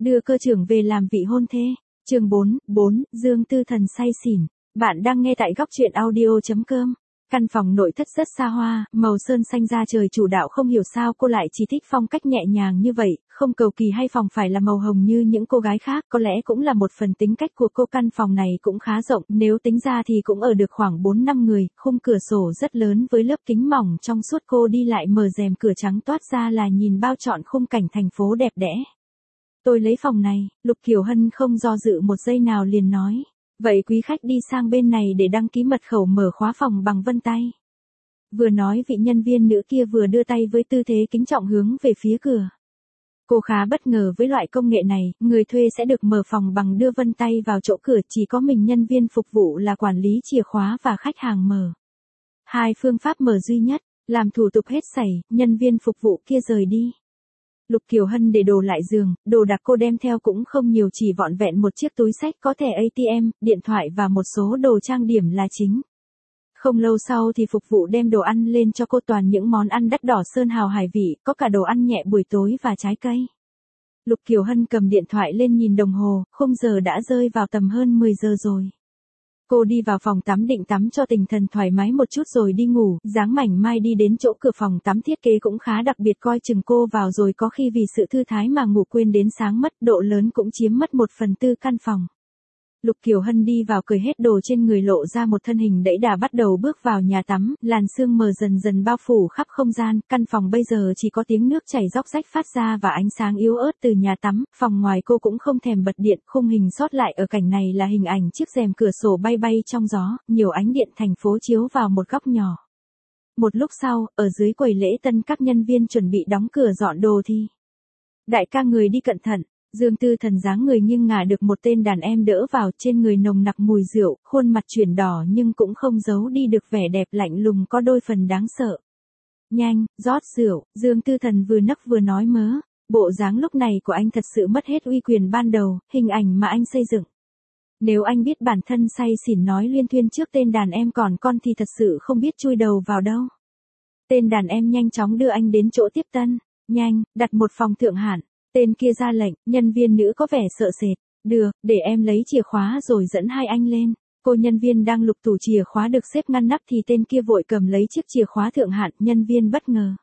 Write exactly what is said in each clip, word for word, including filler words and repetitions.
Đưa cơ trưởng về làm vị hôn thê. Chương bốn, bốn, Dương Tư Thần say xỉn. Bạn đang nghe tại góc truyện audio chấm com. Căn phòng nội thất rất xa hoa, màu sơn xanh da trời chủ đạo, không hiểu sao cô lại chỉ thích phong cách nhẹ nhàng như vậy, không cầu kỳ hay phòng phải là màu hồng như những cô gái khác, có lẽ cũng là một phần tính cách của cô. Căn phòng này cũng khá rộng, nếu tính ra thì cũng ở được khoảng bốn năm người, khung cửa sổ rất lớn với lớp kính mỏng trong suốt, cô đi lại mở rèm cửa trắng toát ra là nhìn bao trọn khung cảnh thành phố đẹp đẽ. Tôi lấy phòng này, Lục Kiều Hân không do dự một giây nào liền nói. Vậy quý khách đi sang bên này để đăng ký mật khẩu mở khóa phòng bằng vân tay. Vừa nói vị nhân viên nữ kia vừa đưa tay với tư thế kính trọng hướng về phía cửa. Cô khá bất ngờ với loại công nghệ này, người thuê sẽ được mở phòng bằng đưa vân tay vào chỗ cửa, chỉ có mình nhân viên phục vụ là quản lý chìa khóa và khách hàng mở. Hai phương pháp mở duy nhất, làm thủ tục hết sảy, nhân viên phục vụ kia rời đi. Lục Kiều Hân để đồ lại giường, đồ đạc cô đem theo cũng không nhiều, chỉ vỏn vẹn một chiếc túi xách có thẻ a tê em, điện thoại và một số đồ trang điểm là chính. Không lâu sau thì phục vụ đem đồ ăn lên cho cô, toàn những món ăn đắt đỏ sơn hào hải vị, có cả đồ ăn nhẹ buổi tối và trái cây. Lục Kiều Hân cầm điện thoại lên nhìn đồng hồ, khung giờ đã rơi vào tầm hơn mười giờ rồi. Cô đi vào phòng tắm định tắm cho tinh thần thoải mái một chút rồi đi ngủ, dáng mảnh mai đi đến chỗ cửa phòng tắm, thiết kế cũng khá đặc biệt, coi chừng cô vào rồi có khi vì sự thư thái mà ngủ quên đến sáng mất, độ lớn cũng chiếm mất một phần tư căn phòng. Lục Kiều Hân đi vào cởi hết đồ trên người, lộ ra một thân hình đẫy đà, bắt đầu bước vào nhà tắm, làn sương mờ dần dần bao phủ khắp không gian, căn phòng bây giờ chỉ có tiếng nước chảy róc rách phát ra và ánh sáng yếu ớt từ nhà tắm, phòng ngoài cô cũng không thèm bật điện, khung hình sót lại ở cảnh này là hình ảnh chiếc rèm cửa sổ bay bay trong gió, nhiều ánh điện thành phố chiếu vào một góc nhỏ. Một lúc sau, ở dưới quầy lễ tân các nhân viên chuẩn bị đóng cửa dọn đồ thì đại ca người đi cẩn thận. Dương Tư Thần dáng người nghiêng ngả được một tên đàn em đỡ vào, trên người nồng nặc mùi rượu, khuôn mặt chuyển đỏ nhưng cũng không giấu đi được vẻ đẹp lạnh lùng có đôi phần đáng sợ. Nhanh, rót rượu, Dương Tư Thần vừa nấc vừa nói mớ, bộ dáng lúc này của anh thật sự mất hết uy quyền ban đầu, hình ảnh mà anh xây dựng. Nếu anh biết bản thân say xỉn nói liên thuyên trước tên đàn em còn con thì thật sự không biết chui đầu vào đâu. Tên đàn em nhanh chóng đưa anh đến chỗ tiếp tân, nhanh, đặt một phòng thượng hạng. Tên kia ra lệnh, nhân viên nữ có vẻ sợ sệt, được, để em lấy chìa khóa rồi dẫn hai anh lên. Cô nhân viên đang lục tủ chìa khóa được xếp ngăn nắp thì tên kia vội cầm lấy chiếc chìa khóa thượng hạng, nhân viên bất ngờ.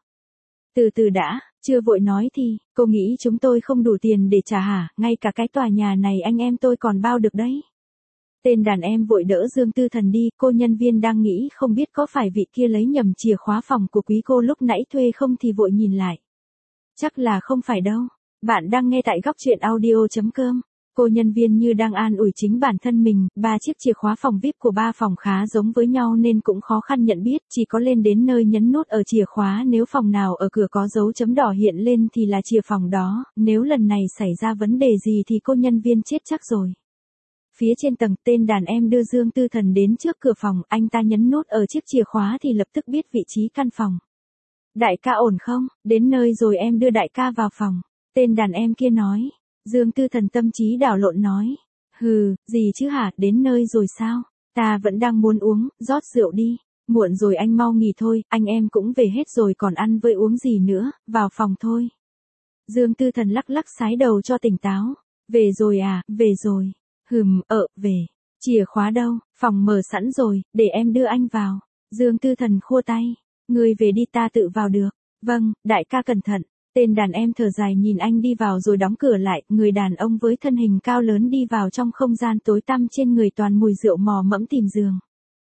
Từ từ đã, chưa vội nói thì, cô nghĩ chúng tôi không đủ tiền để trả hả, ngay cả cái tòa nhà này anh em tôi còn bao được đấy. Tên đàn em vội đỡ Dương Tư Thần đi, cô nhân viên đang nghĩ không biết có phải vị kia lấy nhầm chìa khóa phòng của quý cô lúc nãy thuê không thì vội nhìn lại. Chắc là không phải đâu. Bạn đang nghe tại góc truyện audio chấm com. Cô nhân viên như đang an ủi chính bản thân mình, ba chiếc chìa khóa phòng vi ai pi của ba phòng khá giống với nhau nên cũng khó khăn nhận biết, chỉ có lên đến nơi nhấn nút ở chìa khóa, nếu phòng nào ở cửa có dấu chấm đỏ hiện lên thì là chìa phòng đó, nếu lần này xảy ra vấn đề gì thì cô nhân viên chết chắc rồi. Phía trên tầng, tên đàn em đưa Dương Tư Thần đến trước cửa phòng, anh ta nhấn nút ở chiếc chìa khóa thì lập tức biết vị trí căn phòng. Đại ca ổn không, đến nơi rồi em đưa đại ca vào phòng. Tên đàn em kia nói. Dương Tư Thần tâm trí đảo lộn nói. Hừ, gì chứ hả, đến nơi rồi sao? Ta vẫn đang muốn uống, rót rượu đi. Muộn rồi anh mau nghỉ thôi, anh em cũng về hết rồi còn ăn với uống gì nữa, vào phòng thôi. Dương Tư Thần lắc lắc sái đầu cho tỉnh táo. Về rồi à, về rồi. Hừm, ờ, về. Chìa khóa đâu, phòng mở sẵn rồi, để em đưa anh vào. Dương Tư Thần khua tay. Người về đi, ta tự vào được. Vâng, đại ca cẩn thận. Tên đàn em thở dài nhìn anh đi vào rồi đóng cửa lại, người đàn ông với thân hình cao lớn đi vào trong không gian tối tăm, trên người toàn mùi rượu, mò mẫm tìm giường.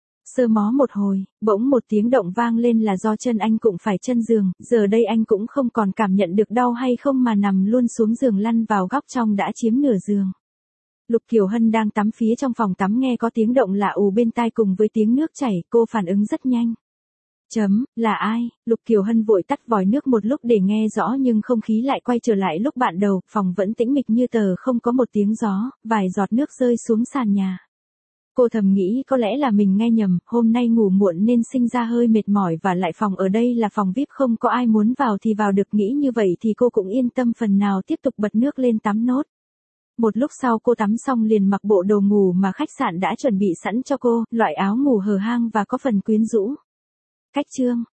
Sơ mó một hồi, bỗng một tiếng động vang lên là do chân anh cũng phải chân giường, giờ đây anh cũng không còn cảm nhận được đau hay không mà nằm luôn xuống giường, lăn vào góc trong đã chiếm nửa giường. Lục Kiều Hân đang tắm phía trong phòng tắm nghe có tiếng động lạ ù bên tai cùng với tiếng nước chảy, cô phản ứng rất nhanh. Chấm, là ai? Lục Kiều Hân vội tắt vòi nước một lúc để nghe rõ nhưng không khí lại quay trở lại lúc ban đầu, phòng vẫn tĩnh mịch như tờ, không có một tiếng gió, vài giọt nước rơi xuống sàn nhà. Cô thầm nghĩ có lẽ là mình nghe nhầm, hôm nay ngủ muộn nên sinh ra hơi mệt mỏi, và lại phòng ở đây là phòng vi ai pi, không có ai muốn vào thì vào được, nghĩ như vậy thì cô cũng yên tâm phần nào, tiếp tục bật nước lên tắm nốt. Một lúc sau cô tắm xong liền mặc bộ đồ ngủ mà khách sạn đã chuẩn bị sẵn cho cô, loại áo ngủ hở hang và có phần quyến rũ. Cách chương